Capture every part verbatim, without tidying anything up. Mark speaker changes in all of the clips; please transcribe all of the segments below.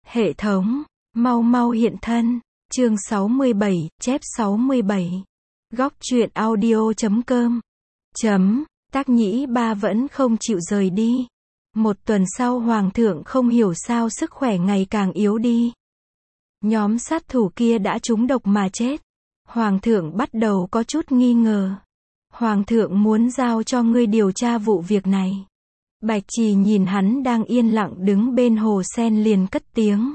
Speaker 1: Hệ thống, mau mau hiện thân. Chương sáu mươi bảy, chép sáu mươi bảy. Góc truyện audio chấm com. Chấm, Tác Nhĩ Ba vẫn không chịu rời đi. Một tuần sau Hoàng thượng không hiểu sao sức khỏe ngày càng yếu đi. Nhóm sát thủ kia đã trúng độc mà chết. Hoàng thượng bắt đầu có chút nghi ngờ. Hoàng thượng muốn giao cho ngươi điều tra vụ việc này. Bạch Trì nhìn hắn đang yên lặng đứng bên hồ sen liền cất tiếng.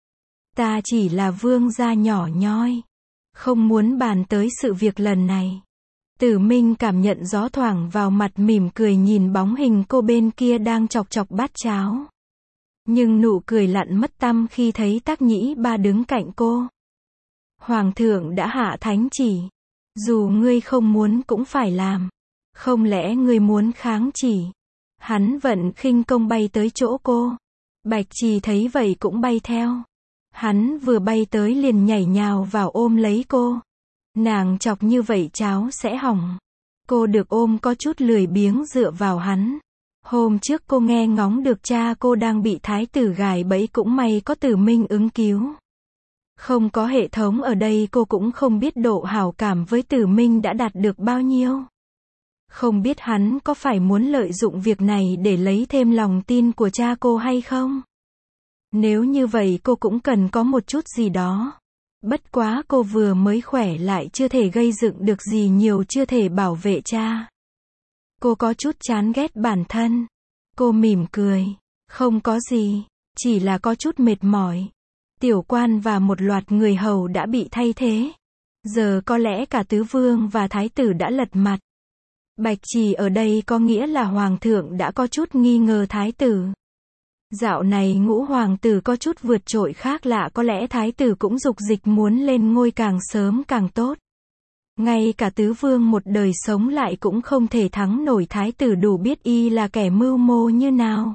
Speaker 1: Ta chỉ là vương gia nhỏ nhoi. Không muốn bàn tới sự việc lần này. Tử Minh cảm nhận gió thoảng vào mặt mỉm cười nhìn bóng hình cô bên kia đang chọc chọc bát cháo. Nhưng nụ cười lặn mất tăm khi thấy Tác Nhĩ Ba đứng cạnh cô. Hoàng thượng đã hạ thánh chỉ. Dù ngươi không muốn cũng phải làm. Không lẽ ngươi muốn kháng chỉ? Hắn vận khinh công bay tới chỗ cô. Bạch Trì thấy vậy cũng bay theo. Hắn vừa bay tới liền nhảy nhào vào ôm lấy cô. Nàng chọc như vậy cháo sẽ hỏng. Cô được ôm có chút lười biếng dựa vào hắn. Hôm trước cô nghe ngóng được cha cô đang bị thái tử gài bẫy, cũng may có Tử Minh ứng cứu. Không có hệ thống ở đây cô cũng không biết độ hảo cảm với Tử Minh đã đạt được bao nhiêu. Không biết hắn có phải muốn lợi dụng việc này để lấy thêm lòng tin của cha cô hay không? Nếu như vậy cô cũng cần có một chút gì đó. Bất quá cô vừa mới khỏe lại chưa thể gây dựng được gì nhiều, chưa thể bảo vệ cha. Cô có chút chán ghét bản thân. Cô mỉm cười. Không có gì. Chỉ là có chút mệt mỏi. Tiểu quan và một loạt người hầu đã bị thay thế. Giờ có lẽ cả tứ vương và thái tử đã lật mặt. Bạch Trì ở đây có nghĩa là hoàng thượng đã có chút nghi ngờ thái tử. Dạo này ngũ hoàng tử có chút vượt trội khác lạ, có lẽ thái tử cũng dục dịch muốn lên ngôi càng sớm càng tốt. Ngay cả tứ vương một đời sống lại cũng không thể thắng nổi thái tử, đủ biết y là kẻ mưu mô như nào.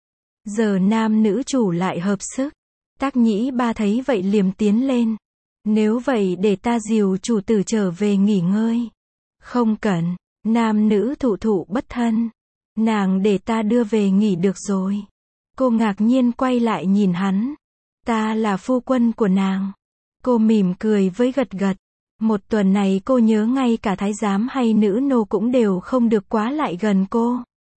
Speaker 1: Giờ nam nữ chủ lại hợp sức. Tác Nhĩ Ba thấy vậy liềm tiến lên. Nếu vậy để ta dìu chủ tử trở về nghỉ ngơi. Không cần, nam nữ thụ thụ bất thân. Nàng để ta đưa về nghỉ được rồi. Cô ngạc nhiên quay lại nhìn hắn. Ta là phu quân của nàng. Cô mỉm cười với gật gật. Một tuần này cô nhớ ngay cả thái giám hay nữ nô cũng đều không được quá lại gần cô.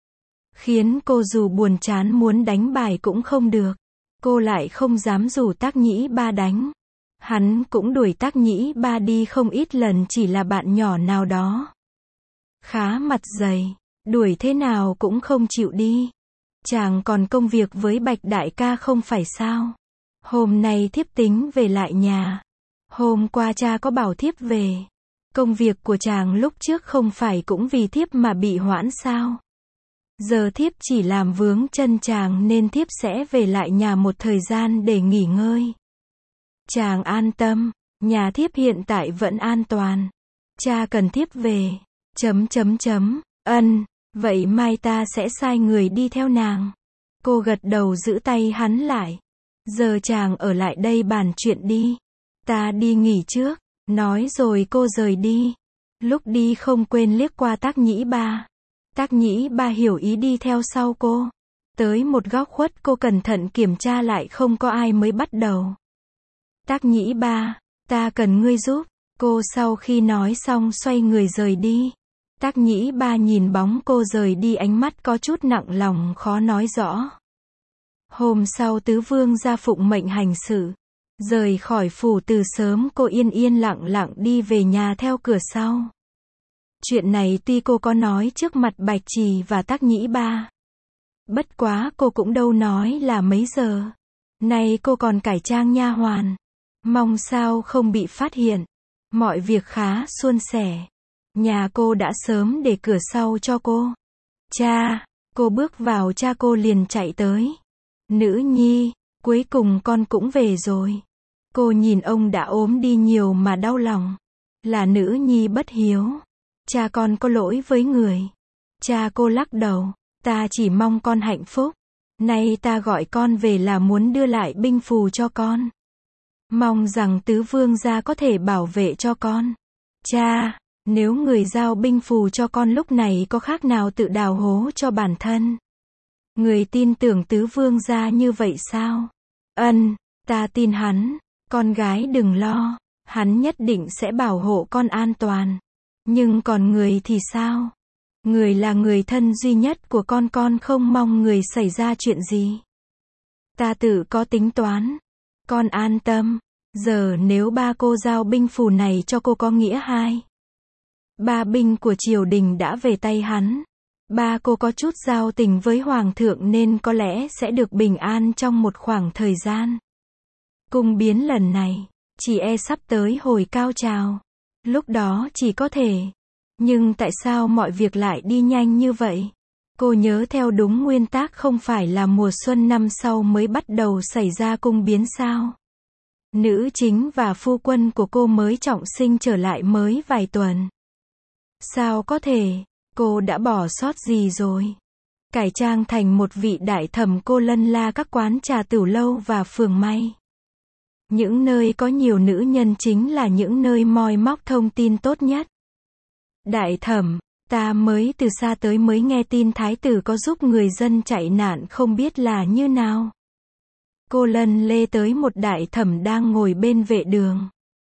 Speaker 1: Khiến cô dù buồn chán muốn đánh bài cũng không được. Cô lại không dám rủ Tác Nhĩ Ba đánh. Hắn cũng đuổi Tác Nhĩ Ba đi không ít lần, chỉ là bạn nhỏ nào đó. Khá mặt dày. Đuổi thế nào cũng không chịu đi. Chàng còn công việc với Bạch đại ca không phải sao? Hôm nay thiếp tính về lại nhà. Hôm qua cha có bảo thiếp về. Công việc của chàng lúc trước không phải cũng vì thiếp mà bị hoãn sao? Giờ thiếp chỉ làm vướng chân chàng nên thiếp sẽ về lại nhà một thời gian để nghỉ ngơi. Chàng an tâm, nhà thiếp hiện tại vẫn an toàn. Cha cần thiếp về. Chấm chấm chấm, ân, vậy mai ta sẽ sai người đi theo nàng. Cô gật đầu giữ tay hắn lại. Giờ chàng ở lại đây bàn chuyện đi. Ta đi nghỉ trước. Nói rồi cô rời đi. Lúc đi không quên liếc qua Tác Nhĩ Ba. Tác Nhĩ Ba hiểu ý đi theo sau cô. Tới một góc khuất cô cẩn thận kiểm tra lại không có ai mới bắt đầu. Tác Nhĩ Ba, ta cần ngươi giúp. Cô sau khi nói xong xoay người rời đi. Tác Nhĩ Ba nhìn bóng cô rời đi, ánh mắt có chút nặng lòng khó nói rõ. Hôm sau tứ vương ra phụng mệnh hành sự. Rời khỏi phủ từ sớm, cô yên yên lặng lặng đi về nhà theo cửa sau. Chuyện này tuy cô có nói trước mặt Bạch Trì và Tác Nhĩ Ba. Bất quá cô cũng đâu nói là mấy giờ. Nay cô còn cải trang nha hoàn. Mong sao không bị phát hiện. Mọi việc khá suôn sẻ. Nhà cô đã sớm để cửa sau cho cô. Cha, cô bước vào, cha cô liền chạy tới. Nữ nhi, cuối cùng con cũng về rồi. Cô nhìn ông đã ốm đi nhiều mà đau lòng. Là nữ nhi bất hiếu. Cha con có lỗi với người. Cha cô lắc đầu. Ta chỉ mong con hạnh phúc. Nay ta gọi con về là muốn đưa lại binh phù cho con. Mong rằng tứ vương gia có thể bảo vệ cho con. Cha, nếu người giao binh phù cho con lúc này có khác nào tự đào hố cho bản thân? Người tin tưởng tứ vương gia như vậy sao? Ân, ta tin hắn, con gái đừng lo, hắn nhất định sẽ bảo hộ con an toàn. Nhưng còn người thì sao? Người là người thân duy nhất của con, con không mong người xảy ra chuyện gì. Ta tự có tính toán. Con an tâm. Giờ nếu ba cô giao binh phù này cho cô có nghĩa hai. Ba binh của triều đình đã về tay hắn. Ba cô có chút giao tình với hoàng thượng nên có lẽ sẽ được bình an trong một khoảng thời gian. Cung biến lần này, chỉ e sắp tới hồi cao trào. Lúc đó chỉ có thể. Nhưng tại sao mọi việc lại đi nhanh như vậy? Cô nhớ theo đúng nguyên tắc không phải là mùa xuân năm sau mới bắt đầu xảy ra cung biến sao? Nữ chính và phu quân của cô mới trọng sinh trở lại mới vài tuần. Sao có thể? Cô đã bỏ sót gì rồi? Cải trang thành một vị đại thẩm, cô lân la các quán trà tửu lâu và phường may. Những nơi có nhiều nữ nhân chính là những nơi moi móc thông tin tốt nhất. Đại thẩm, ta mới từ xa tới mới nghe tin thái tử có giúp người dân chạy nạn không biết là như nào. Cô lân lê tới một đại thẩm đang ngồi bên vệ đường.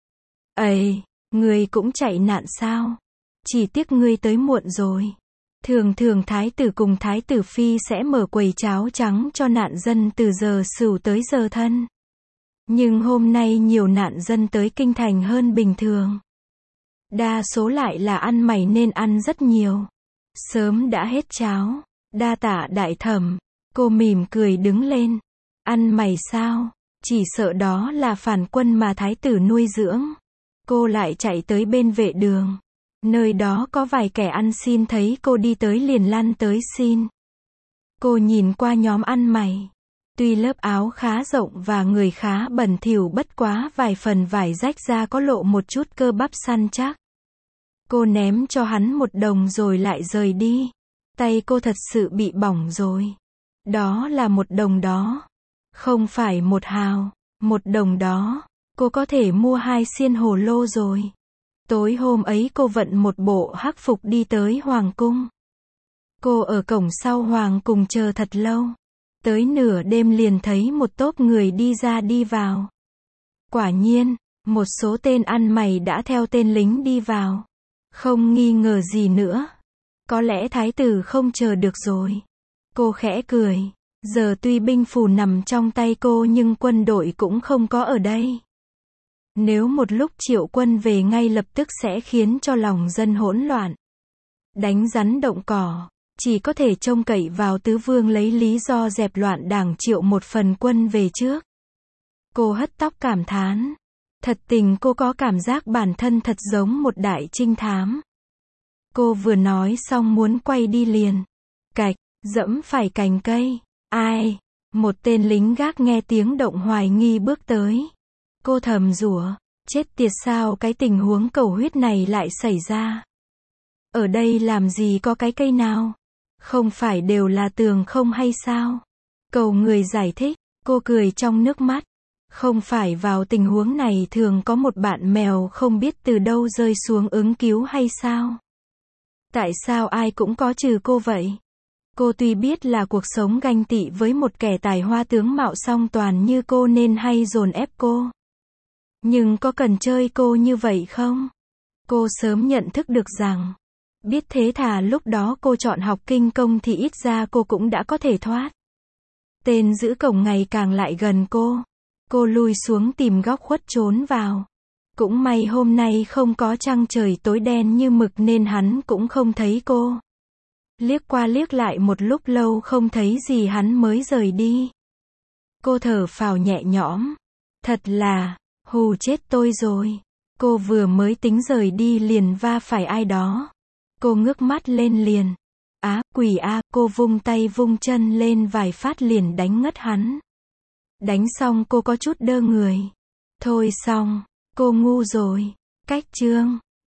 Speaker 1: Ây, người cũng chạy nạn sao? Chỉ tiếc ngươi tới muộn rồi. Thường thường thái tử cùng thái tử phi sẽ mở quầy cháo trắng cho nạn dân từ giờ sửu tới giờ thân. Nhưng hôm nay nhiều nạn dân tới kinh thành hơn bình thường. Đa số lại là ăn mày nên ăn rất nhiều. Sớm đã hết cháo. Đa tạ đại thẩm. Cô mỉm cười đứng lên. Ăn mày sao? Chỉ sợ đó là phản quân mà thái tử nuôi dưỡng. Cô lại chạy tới bên vệ đường. Nơi đó có vài kẻ ăn xin thấy cô đi tới liền lăn tới xin. Cô nhìn qua nhóm ăn mày. Tuy lớp áo khá rộng và người khá bẩn thỉu, bất quá vài phần vải rách ra có lộ một chút cơ bắp săn chắc. Cô ném cho hắn một đồng rồi lại rời đi. Tay cô thật sự bị bỏng rồi. Đó là một đồng đó. Không phải một hào. Một đồng đó. Cô có thể mua hai xiên hồ lô rồi. Tối hôm ấy cô vận một bộ hắc phục đi tới hoàng cung. Cô ở cổng sau hoàng cung chờ thật lâu. Tới nửa đêm liền thấy một tốp người đi ra đi vào. Quả nhiên, một số tên ăn mày đã theo tên lính đi vào. Không nghi ngờ gì nữa. Có lẽ thái tử không chờ được rồi. Cô khẽ cười. Giờ tuy binh phù nằm trong tay cô nhưng quân đội cũng không có ở đây. Nếu một lúc triệu quân về ngay lập tức sẽ khiến cho lòng dân hỗn loạn. Đánh rắn động cỏ. Chỉ có thể trông cậy vào tứ vương lấy lý do dẹp loạn đảng triệu một phần quân về trước. Cô hất tóc cảm thán. Thật tình cô có cảm giác bản thân thật giống một đại trinh thám. Cô vừa nói xong muốn quay đi liền. Cạch, dẫm phải cành cây. Ai? Một tên lính gác nghe tiếng động hoài nghi bước tới. Cô thầm rủa, chết tiệt, sao cái tình huống cầu huyết này lại xảy ra? Ở đây làm gì có cái cây nào? Không phải đều là tường không hay sao? Cầu người giải thích, cô cười trong nước mắt. Không phải vào tình huống này thường có một bạn mèo không biết từ đâu rơi xuống ứng cứu hay sao? Tại sao ai cũng có trừ cô vậy? Cô tuy biết là cuộc sống ganh tị với một kẻ tài hoa tướng mạo song toàn như cô nên hay dồn ép cô. Nhưng có cần chơi cô như vậy không? Cô sớm nhận thức được rằng, biết thế thà lúc đó cô chọn học kinh công thì ít ra cô cũng đã có thể thoát. Tên giữ cổng ngày càng lại gần cô. Cô lui xuống tìm góc khuất trốn vào. Cũng may hôm nay không có trăng, trời tối đen như mực nên hắn cũng không thấy cô. Liếc qua liếc lại một lúc lâu không thấy gì hắn mới rời đi. Cô thở phào nhẹ nhõm. Thật là, hù chết tôi rồi. Cô vừa mới tính rời đi liền va phải ai đó. Cô ngước mắt lên liền. Á, quỷ a, cô vung tay vung chân lên vài phát liền đánh ngất hắn. Đánh xong cô có chút đơ người. Thôi xong, cô ngu rồi. Cách chương